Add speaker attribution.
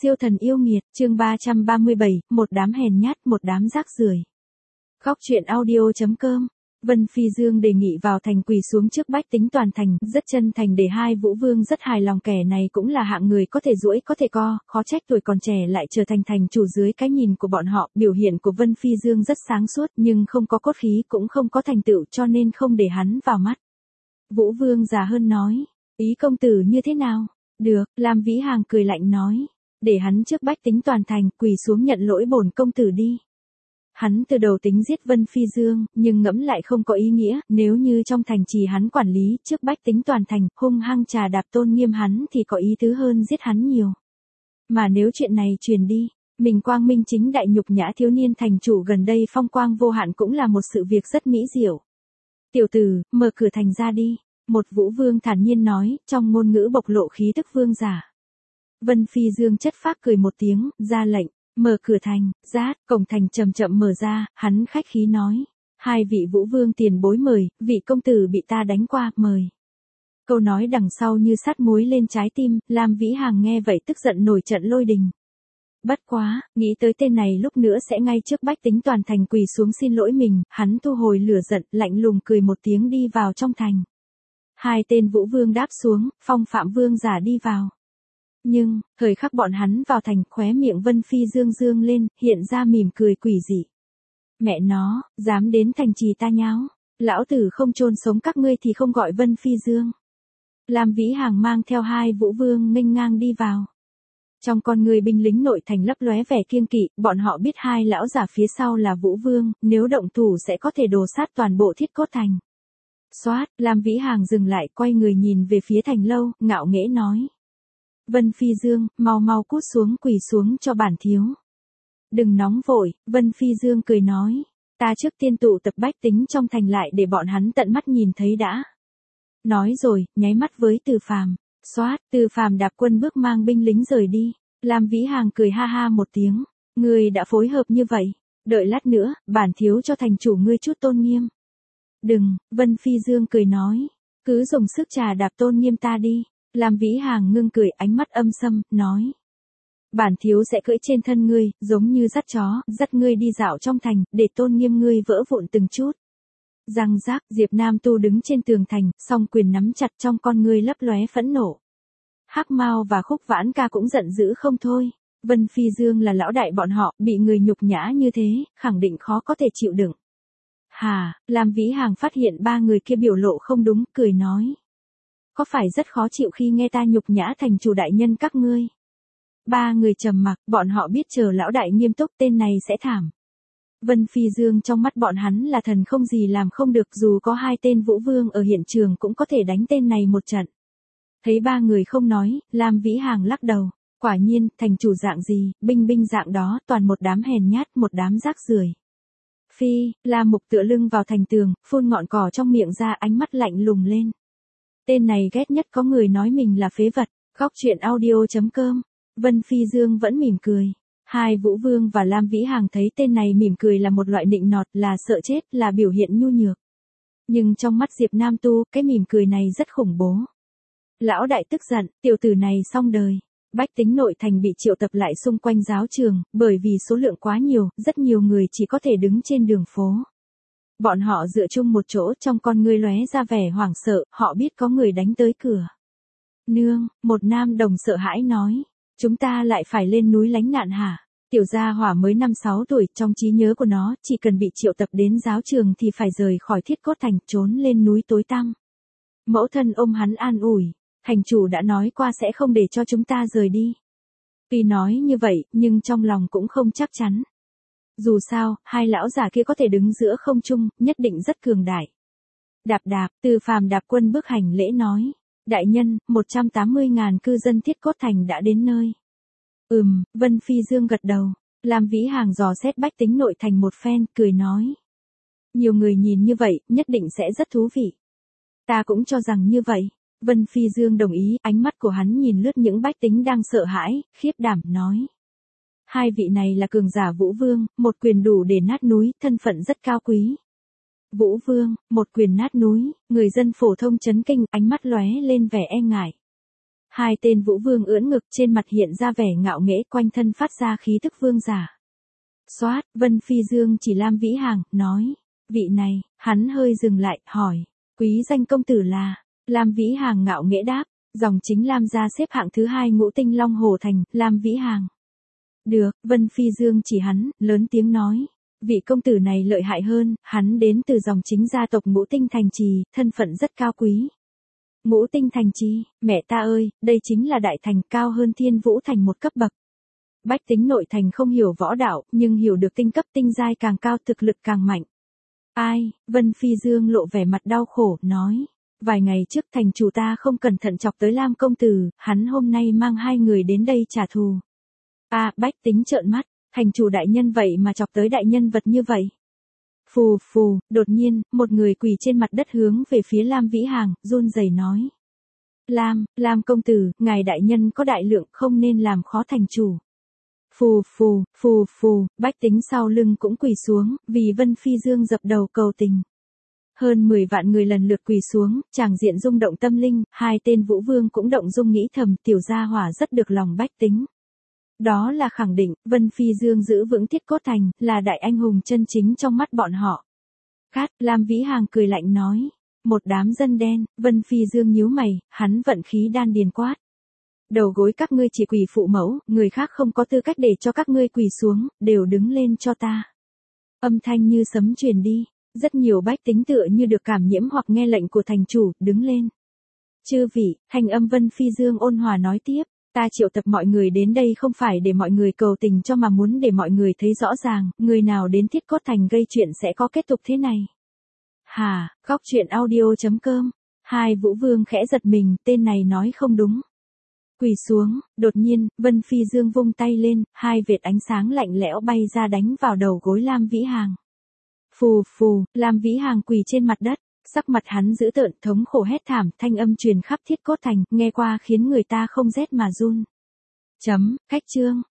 Speaker 1: Siêu thần yêu nghiệt, chương 337, một đám hèn nhát, một đám rác rưởi. Góc truyện audio.com. Vân Phi Dương đề nghị vào thành quỳ xuống trước bách tính toàn thành, rất chân thành để hai Vũ Vương rất hài lòng, kẻ này cũng là hạng người có thể duỗi có thể co, khó trách tuổi còn trẻ lại trở thành thành chủ dưới cái nhìn của bọn họ. Biểu hiện của Vân Phi Dương rất sáng suốt nhưng không có cốt khí cũng không có thành tựu cho nên không để hắn vào mắt. Vũ Vương già hơn nói, ý công tử như thế nào? Được, Lam Vĩ Hàng cười lạnh nói, để hắn trước bách tính toàn thành quỳ xuống nhận lỗi bổn công tử đi. Hắn từ đầu tính giết Vân Phi Dương, nhưng ngẫm lại không có ý nghĩa, nếu như trong thành trì hắn quản lý, trước bách tính toàn thành, hung hăng trà đạp tôn nghiêm hắn thì có ý tứ hơn giết hắn nhiều. Mà nếu chuyện này truyền đi, mình quang minh chính đại nhục nhã thiếu niên thành chủ gần đây phong quang vô hạn cũng là một sự việc rất mỹ diệu. Tiểu tử, mở cửa thành ra đi, một Vũ Vương thản nhiên nói, trong ngôn ngữ bộc lộ khí tức vương giả. Vân Phi Dương chất phác cười một tiếng, ra lệnh. Mở cửa thành, rát, cổng thành chậm chậm mở ra, hắn khách khí nói. Hai vị Vũ Vương tiền bối mời, vị công tử bị ta đánh qua, mời. Câu nói đằng sau như sắt muối lên trái tim, Lam Vĩ Hàng nghe vậy tức giận nổi trận lôi đình. Bất quá, nghĩ tới tên này lúc nữa sẽ ngay trước bách tính toàn thành quỳ xuống xin lỗi mình, hắn thu hồi lửa giận, lạnh lùng cười một tiếng đi vào trong thành. Hai tên Vũ Vương đáp xuống, Phong Phạm Vương giả đi vào. Nhưng, thời khắc bọn hắn vào thành, khóe miệng Vân Phi Dương dương lên, hiện ra mỉm cười quỷ dị. Mẹ nó, dám đến thành trì ta nháo, lão tử không chôn sống các ngươi thì không gọi Vân Phi Dương. Lam Vĩ Hàng mang theo hai Vũ Vương nghênh ngang đi vào. Trong con người binh lính nội thành lấp lóe vẻ kiêng kỵ, bọn họ biết hai lão giả phía sau là Vũ Vương, nếu động thủ sẽ có thể đồ sát toàn bộ thiết cốt thành. Xoát, Lam Vĩ Hàng dừng lại quay người nhìn về phía thành lâu, ngạo nghễ nói. Vân Phi Dương, mau mau cút xuống quỳ xuống cho bản thiếu. Đừng nóng vội, Vân Phi Dương cười nói. Ta trước tiên tụ tập bách tính trong thành lại để bọn hắn tận mắt nhìn thấy đã. Nói rồi, nháy mắt với Từ Phàm. Xoát, Từ Phàm đạp quân bước mang binh lính rời đi. Lam Vĩ Hàng cười ha ha một tiếng. Ngươi đã phối hợp như vậy. Đợi lát nữa, bản thiếu cho thành chủ ngươi chút tôn nghiêm. Đừng, Vân Phi Dương cười nói. Cứ dùng sức trà đạp tôn nghiêm ta đi. Lam Vĩ Hàng ngưng cười, ánh mắt âm sâm, nói. Bản thiếu sẽ cưỡi trên thân ngươi, giống như dắt chó, dắt ngươi đi dạo trong thành, để tôn nghiêm ngươi vỡ vụn từng chút. Răng rác, Diệp Nam Tu đứng trên tường thành, song quyền nắm chặt trong con ngươi lấp lóe phẫn nộ. Hắc Mao và Khúc Vãn Ca cũng giận dữ không thôi. Vân Phi Dương là lão đại bọn họ, bị người nhục nhã như thế, khẳng định khó có thể chịu đựng. Hà, Lam Vĩ Hàng phát hiện ba người kia biểu lộ không đúng, cười nói. Có phải rất khó chịu khi nghe ta nhục nhã thành chủ đại nhân các ngươi? Ba người trầm mặc, bọn họ biết chờ lão đại nghiêm túc tên này sẽ thảm. Vân Phi Dương trong mắt bọn hắn là thần không gì làm không được, dù có hai tên Vũ Vương ở hiện trường cũng có thể đánh tên này một trận. Thấy ba người không nói, Lam Vĩ Hàng lắc đầu. Quả nhiên, thành chủ dạng gì, binh dạng đó, toàn một đám hèn nhát, một đám rác rưởi. Phi, La Mục tựa lưng vào thành tường, phun ngọn cỏ trong miệng ra, ánh mắt lạnh lùng lên. Tên này ghét nhất có người nói mình là phế vật. Góc truyện audio.com. Vân Phi Dương vẫn mỉm cười. Hai Vũ Vương và Lam Vĩ Hàng thấy tên này mỉm cười là một loại nịnh nọt, là sợ chết, là biểu hiện nhu nhược. Nhưng trong mắt Diệp Nam Tu, cái mỉm cười này rất khủng bố. Lão đại tức giận, tiểu tử này xong đời. Bách tính nội thành bị triệu tập lại xung quanh giáo trường, bởi vì số lượng quá nhiều, rất nhiều người chỉ có thể đứng trên đường phố. Bọn họ dựa chung một chỗ, trong con ngươi lóe ra vẻ hoảng sợ, họ biết có người đánh tới cửa. Nương, một nam đồng sợ hãi nói, chúng ta lại phải lên núi lánh nạn hả? Tiểu gia hỏa mới 5-6 tuổi, trong trí nhớ của nó, chỉ cần bị triệu tập đến giáo trường thì phải rời khỏi thiết cốt thành, trốn lên núi tối tăm. Mẫu thân ôm hắn an ủi, thành chủ đã nói qua sẽ không để cho chúng ta rời đi. Tuy nói như vậy, nhưng trong lòng cũng không chắc chắn. Dù sao, hai lão già kia có thể đứng giữa không trung, nhất định rất cường đại. Đạp đạp, Từ Phàm đạp quân bước hành lễ nói. Đại nhân, 180.000 cư dân thiết cốt thành đã đến nơi. Vân Phi Dương gật đầu. Lam Vĩ Hàng dò xét bách tính nội thành một phen, cười nói. Nhiều người nhìn như vậy, nhất định sẽ rất thú vị. Ta cũng cho rằng như vậy. Vân Phi Dương đồng ý, ánh mắt của hắn nhìn lướt những bách tính đang sợ hãi, khiếp đảm, nói. Hai vị này là cường giả Vũ Vương, một quyền đủ để nát núi, thân phận rất cao quý. Vũ Vương, một quyền nát núi, người dân phổ thông chấn kinh, ánh mắt lóe lên vẻ e ngại. Hai tên vũ vương ưỡn ngực, trên mặt hiện ra vẻ ngạo nghễ, quanh thân phát ra khí tức vương giả. Xoát, Vân Phi Dương chỉ Lam Vĩ Hàng, nói. Vị này, hắn hơi dừng lại, hỏi. Quý danh công tử là. Lam Vĩ Hàng ngạo nghễ đáp. Dòng chính Lam gia xếp hạng thứ 2 ngũ tinh Long Hồ Thành, Lam Vĩ Hàng. Được, Vân Phi Dương chỉ hắn, lớn tiếng nói. Vị công tử này lợi hại hơn, hắn đến từ dòng chính gia tộc Ngũ Tinh Thành Trì, thân phận rất cao quý. Ngũ Tinh Thành Trì, mẹ ta ơi, đây chính là đại thành, cao hơn Thiên Vũ Thành một cấp bậc. Bách tính nội thành không hiểu võ đạo, nhưng hiểu được tinh cấp tinh giai càng cao, thực lực càng mạnh. Ai, Vân Phi Dương lộ vẻ mặt đau khổ, nói. Vài ngày trước thành chủ ta không cẩn thận chọc tới Lam công tử, hắn hôm nay mang 2 người đến đây trả thù. Bách tính trợn mắt, thành chủ đại nhân vậy mà chọc tới đại nhân vật như vậy. Phù phù, đột nhiên, một người quỳ trên mặt đất hướng về phía Lam Vĩ Hàng, run rẩy nói. Lam công tử, ngài đại nhân có đại lượng, không nên làm khó thành chủ. Phù phù, bách tính sau lưng cũng quỳ xuống, vì Vân Phi Dương dập đầu cầu tình. Hơn 10 vạn người lần lượt quỳ xuống, tràng diện rung động tâm linh, hai tên vũ vương cũng động dung nghĩ thầm, tiểu gia hỏa rất được lòng bách tính. Đó là khẳng định, Vân Phi Dương giữ vững Thiết Cốt Thành, là đại anh hùng chân chính trong mắt bọn họ. Lam Vĩ Hàng cười lạnh nói. Một đám dân đen, Vân Phi Dương nhíu mày, hắn vận khí đan điền quát. Đầu gối các ngươi chỉ quỳ phụ mẫu, người khác không có tư cách để cho các ngươi quỳ xuống, đều đứng lên cho ta. Âm thanh như sấm truyền đi, rất nhiều bách tính tựa như được cảm nhiễm hoặc nghe lệnh của thành chủ, đứng lên. Chư vị, thanh âm Vân Phi Dương ôn hòa nói tiếp. Ta triệu tập mọi người đến đây không phải để mọi người cầu tình cho mà muốn để mọi người thấy rõ ràng, người nào đến Thiết Cốt Thành gây chuyện sẽ có kết cục thế này. Góc truyện audio.com. Hai vũ vương khẽ giật mình, tên này nói không đúng. Quỳ xuống, đột nhiên, Vân Phi Dương vung tay lên, hai vệt ánh sáng lạnh lẽo bay ra đánh vào đầu gối Lam Vĩ Hàng. Phù, Lam Vĩ Hàng quỳ trên mặt đất. Sắc mặt hắn dữ tợn, thống khổ hét thảm, thanh âm truyền khắp Thiết Cốt Thành, nghe qua khiến người ta không rét mà run. Khách chương.